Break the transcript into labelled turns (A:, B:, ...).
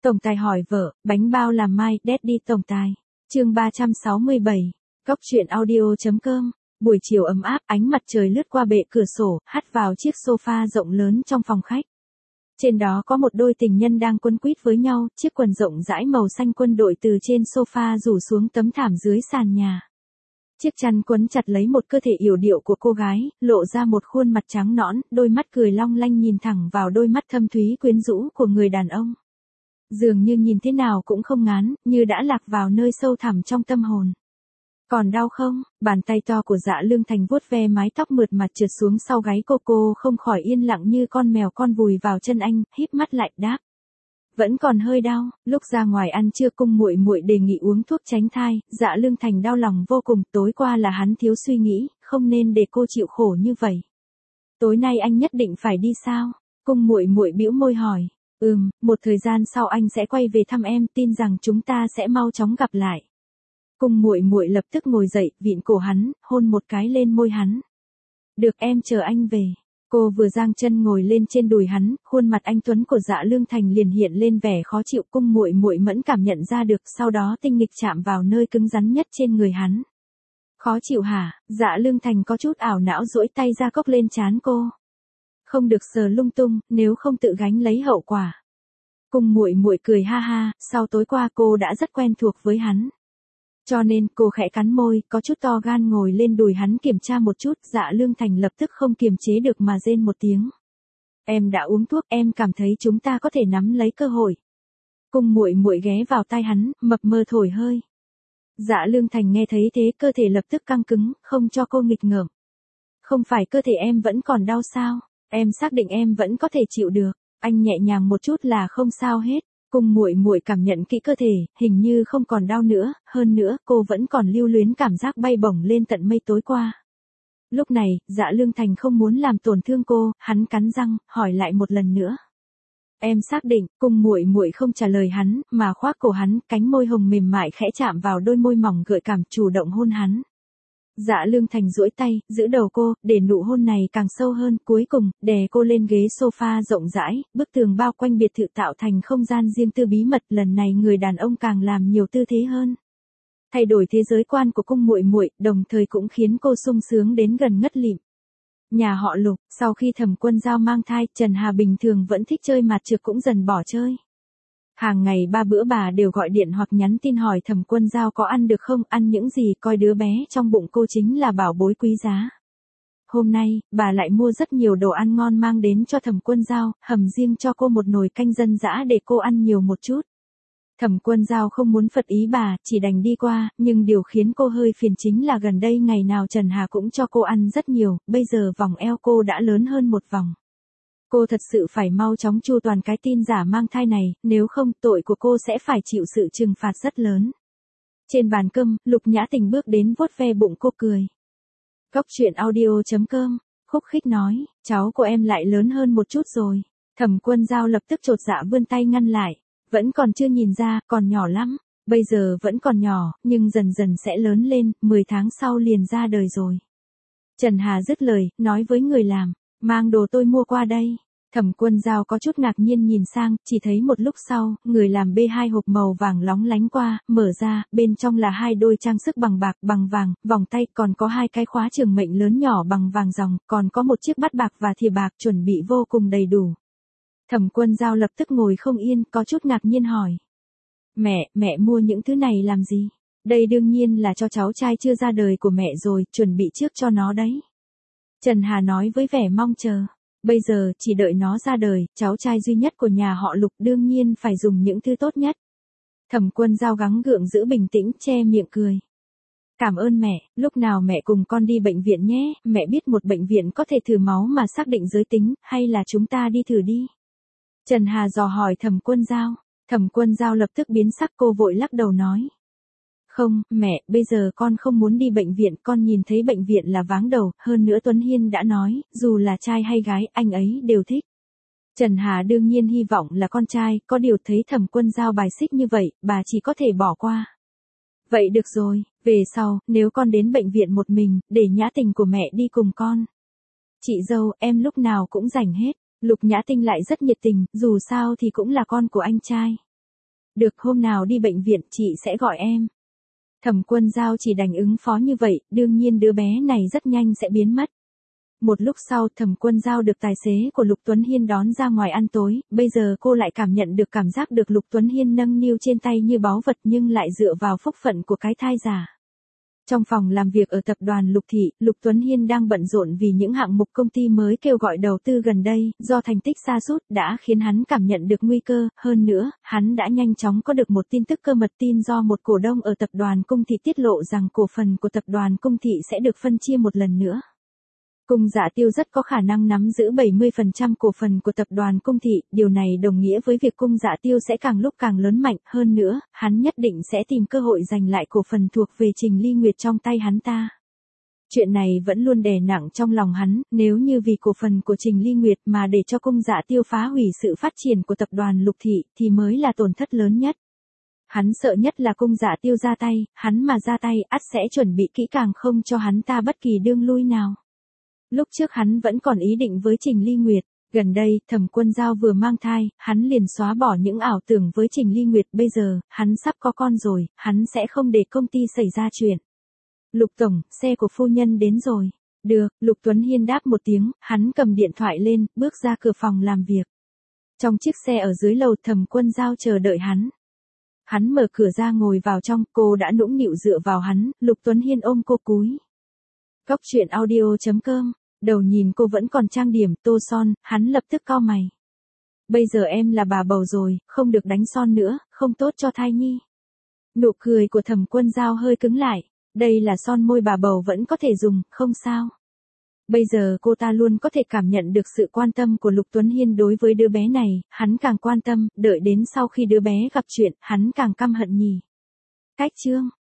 A: Tổng tài hỏi vợ, bánh bao làm mai, Daddy tổng tài. Chương 367. Cóc truyện audio.com. Buổi chiều ấm áp, ánh mặt trời lướt qua bệ cửa sổ, hắt vào chiếc sofa rộng lớn trong phòng khách. Trên đó có một đôi tình nhân đang quấn quýt với nhau, chiếc quần rộng rãi màu xanh quân đội từ trên sofa rủ xuống tấm thảm dưới sàn nhà. Chiếc chăn quấn chặt lấy một cơ thể yểu điệu của cô gái, lộ ra một khuôn mặt trắng nõn, đôi mắt cười long lanh nhìn thẳng vào đôi mắt thâm thúy quyến rũ của người đàn ông. Dường như nhìn thế nào cũng không ngán, như đã lạc vào nơi sâu thẳm trong tâm hồn. Còn đau không? Bàn tay to của Dạ Lương Thành vuốt ve mái tóc mượt mà trượt xuống sau gáy cô không khỏi yên lặng như con mèo con vùi vào chân anh, híp mắt lại đáp. Vẫn còn hơi đau. Lúc ra ngoài ăn trưa Cung muội muội đề nghị uống thuốc tránh thai, Dạ Lương Thành đau lòng vô cùng, tối qua là hắn thiếu suy nghĩ, không nên để cô chịu khổ như vậy. Tối nay anh nhất định phải đi sao? Cung muội muội bĩu môi hỏi. Một thời gian sau anh sẽ quay về thăm em, tin rằng chúng ta sẽ mau chóng gặp lại. Cung muội muội lập tức ngồi dậy, vịn cổ hắn, hôn một cái lên môi hắn. Được, em chờ anh về. Cô vừa giang chân ngồi lên trên đùi hắn, khuôn mặt anh tuấn của Dạ Lương Thành liền hiện lên vẻ khó chịu. Cung muội muội mẫn cảm nhận ra được, sau đó tinh nghịch chạm vào nơi cứng rắn nhất trên người hắn. Khó chịu hả? Dạ Lương Thành có chút ảo não duỗi tay ra cốc lên trán cô. Không được sờ lung tung, nếu không tự gánh lấy hậu quả. Cung muội muội cười ha ha, sau tối qua cô đã rất quen thuộc với hắn. Cho nên cô khẽ cắn môi, có chút to gan ngồi lên đùi hắn kiểm tra một chút. Dạ Lương Thành lập tức không kiềm chế được mà rên một tiếng. Em đã uống thuốc, em cảm thấy chúng ta có thể nắm lấy cơ hội. Cung muội muội ghé vào tai hắn, mập mờ thổi hơi. Dạ Lương Thành nghe thấy thế, cơ thể lập tức căng cứng, không cho cô nghịch ngợm. Không phải cơ thể em vẫn còn đau sao? Em xác định em vẫn có thể chịu được. Anh nhẹ nhàng một chút là không sao hết. Cung muội muội cảm nhận kỹ cơ thể, hình như không còn đau nữa, hơn nữa, cô vẫn còn lưu luyến cảm giác bay bổng lên tận mây tối qua. Lúc này, Dạ Lương Thành không muốn làm tổn thương cô, hắn cắn răng, hỏi lại một lần nữa. Em xác định. Cung muội muội không trả lời hắn, mà khoác cổ hắn, cánh môi hồng mềm mại khẽ chạm vào đôi môi mỏng gợi cảm, chủ động hôn hắn. Dạ Lương Thành duỗi tay, giữ đầu cô, để nụ hôn này càng sâu hơn, cuối cùng, đè cô lên ghế sofa rộng rãi, bức tường bao quanh biệt thự tạo thành không gian riêng tư bí mật, lần này người đàn ông càng làm nhiều tư thế hơn. Thay đổi thế giới quan của cung muội muội, đồng thời cũng khiến cô sung sướng đến gần ngất lịm. Nhà họ Lục, sau khi Thẩm Quân Dao mang thai, Trần Hà bình thường vẫn thích chơi mạt trược cũng dần bỏ chơi. Hàng ngày 3 bữa bà đều gọi điện hoặc nhắn tin hỏi Thẩm Quân Dao có ăn được không, ăn những gì, coi đứa bé trong bụng cô chính là bảo bối quý giá. Hôm nay, bà lại mua rất nhiều đồ ăn ngon mang đến cho Thẩm Quân Dao, hầm riêng cho cô một nồi canh dân dã để cô ăn nhiều một chút. Thẩm Quân Dao không muốn phật ý bà, chỉ đành đi qua, nhưng điều khiến cô hơi phiền chính là gần đây ngày nào Trần Hà cũng cho cô ăn rất nhiều, bây giờ vòng eo cô đã lớn hơn một vòng. Cô thật sự phải mau chóng chu toàn cái tin giả mang thai này, nếu không tội của cô sẽ phải chịu sự trừng phạt rất lớn. Trên bàn cơm, Lục Nhã Tình bước đến vuốt ve bụng cô cười. Cóc truyện audio.com, khúc khích nói, cháu của em lại lớn hơn một chút rồi. Thẩm Quân Dao lập tức chột dạ vươn tay ngăn lại. Vẫn còn chưa nhìn ra, còn nhỏ lắm. Bây giờ vẫn còn nhỏ, nhưng dần dần sẽ lớn lên, 10 tháng sau liền ra đời rồi. Trần Hà dứt lời, nói với người làm, mang đồ tôi mua qua đây. Thẩm Quân Dao có chút ngạc nhiên nhìn sang, chỉ thấy một lúc sau, người làm bê 2 hộp màu vàng lóng lánh qua, mở ra, bên trong là 2 đôi trang sức bằng bạc, bằng vàng, vòng tay, còn có 2 cái khóa trường mệnh lớn nhỏ bằng vàng ròng, còn có một chiếc bát bạc và thìa bạc chuẩn bị vô cùng đầy đủ. Thẩm Quân Dao lập tức ngồi không yên, có chút ngạc nhiên hỏi. Mẹ mua những thứ này làm gì? Đây đương nhiên là cho cháu trai chưa ra đời của mẹ rồi, chuẩn bị trước cho nó đấy. Trần Hà nói với vẻ mong chờ. Bây giờ, chỉ đợi nó ra đời, cháu trai duy nhất của nhà họ Lục đương nhiên phải dùng những thứ tốt nhất. Thẩm Quân Dao gắng gượng giữ bình tĩnh, che miệng cười. Cảm ơn mẹ, lúc nào mẹ cùng con đi bệnh viện nhé, mẹ biết một bệnh viện có thể thử máu mà xác định giới tính, hay là chúng ta đi thử đi? Trần Hà dò hỏi Thẩm Quân Dao. Thẩm Quân Dao lập tức biến sắc, cô vội lắc đầu nói. Không, mẹ, bây giờ con không muốn đi bệnh viện, con nhìn thấy bệnh viện là váng đầu, hơn nữa Tuấn Hiên đã nói, dù là trai hay gái, anh ấy đều thích. Trần Hà đương nhiên hy vọng là con trai, có điều thấy Thẩm Quân Dao bài xích như vậy, bà chỉ có thể bỏ qua. Vậy được rồi, về sau, nếu con đến bệnh viện một mình, để Nhã Tình của mẹ đi cùng con. Chị dâu, em lúc nào cũng rảnh hết. Lục Nhã Tinh lại rất nhiệt tình, dù sao thì cũng là con của anh trai. Được, hôm nào đi bệnh viện chị sẽ gọi em. Thẩm Quân Giao chỉ đành ứng phó như vậy, đương nhiên đứa bé này rất nhanh sẽ biến mất. Một lúc sau Thẩm Quân Giao được tài xế của Lục Tuấn Hiên đón ra ngoài ăn tối, bây giờ cô lại cảm nhận được cảm giác được Lục Tuấn Hiên nâng niu trên tay như báu vật nhưng lại dựa vào phúc phận của cái thai giả. Trong phòng làm việc ở tập đoàn Lục Thị, Lục Tuấn Hiên đang bận rộn vì những hạng mục công ty mới kêu gọi đầu tư gần đây, do thành tích sa sút đã khiến hắn cảm nhận được nguy cơ, hơn nữa, hắn đã nhanh chóng có được một tin tức cơ mật tin do một cổ đông ở tập đoàn Cung Thị tiết lộ rằng cổ phần của tập đoàn Cung Thị sẽ được phân chia một lần nữa. Cung Dạ Tiêu rất có khả năng nắm giữ 70% cổ phần của tập đoàn Cung Thị, điều này đồng nghĩa với việc Cung Dạ Tiêu sẽ càng lúc càng lớn mạnh, hơn nữa, hắn nhất định sẽ tìm cơ hội giành lại cổ phần thuộc về Trình Ly Nguyệt trong tay hắn ta. Chuyện này vẫn luôn đè nặng trong lòng hắn, nếu như vì cổ phần của Trình Ly Nguyệt mà để cho Cung Dạ Tiêu phá hủy sự phát triển của tập đoàn Lục Thị thì mới là tổn thất lớn nhất. Hắn sợ nhất là Cung Dạ Tiêu ra tay, hắn mà ra tay ắt sẽ chuẩn bị kỹ càng không cho hắn ta bất kỳ đường lui nào. Lúc trước hắn vẫn còn ý định với Trình Ly Nguyệt, gần đây Thẩm Quân Giao vừa mang thai, hắn liền xóa bỏ những ảo tưởng với Trình Ly Nguyệt, bây giờ, hắn sắp có con rồi, hắn sẽ không để công ty xảy ra chuyện. Lục tổng, xe của phu nhân đến rồi. Được, Lục Tuấn Hiên đáp một tiếng, hắn cầm điện thoại lên, bước ra cửa phòng làm việc. Trong chiếc xe ở dưới lầu Thẩm Quân Giao chờ đợi hắn. Hắn mở cửa ra ngồi vào trong, cô đã nũng nịu dựa vào hắn, Lục Tuấn Hiên ôm cô cúi. Cóc truyện audio.com. Đầu nhìn cô vẫn còn trang điểm, tô son, hắn lập tức cau mày. Bây giờ em là bà bầu rồi, không được đánh son nữa, không tốt cho thai nhi. Nụ cười của Thẩm Quân Giao hơi cứng lại. Đây là son môi bà bầu vẫn có thể dùng, không sao. Bây giờ cô ta luôn có thể cảm nhận được sự quan tâm của Lục Tuấn Hiên đối với đứa bé này, hắn càng quan tâm, đợi đến sau khi đứa bé gặp chuyện, hắn càng căm hận nhỉ. Cách chương.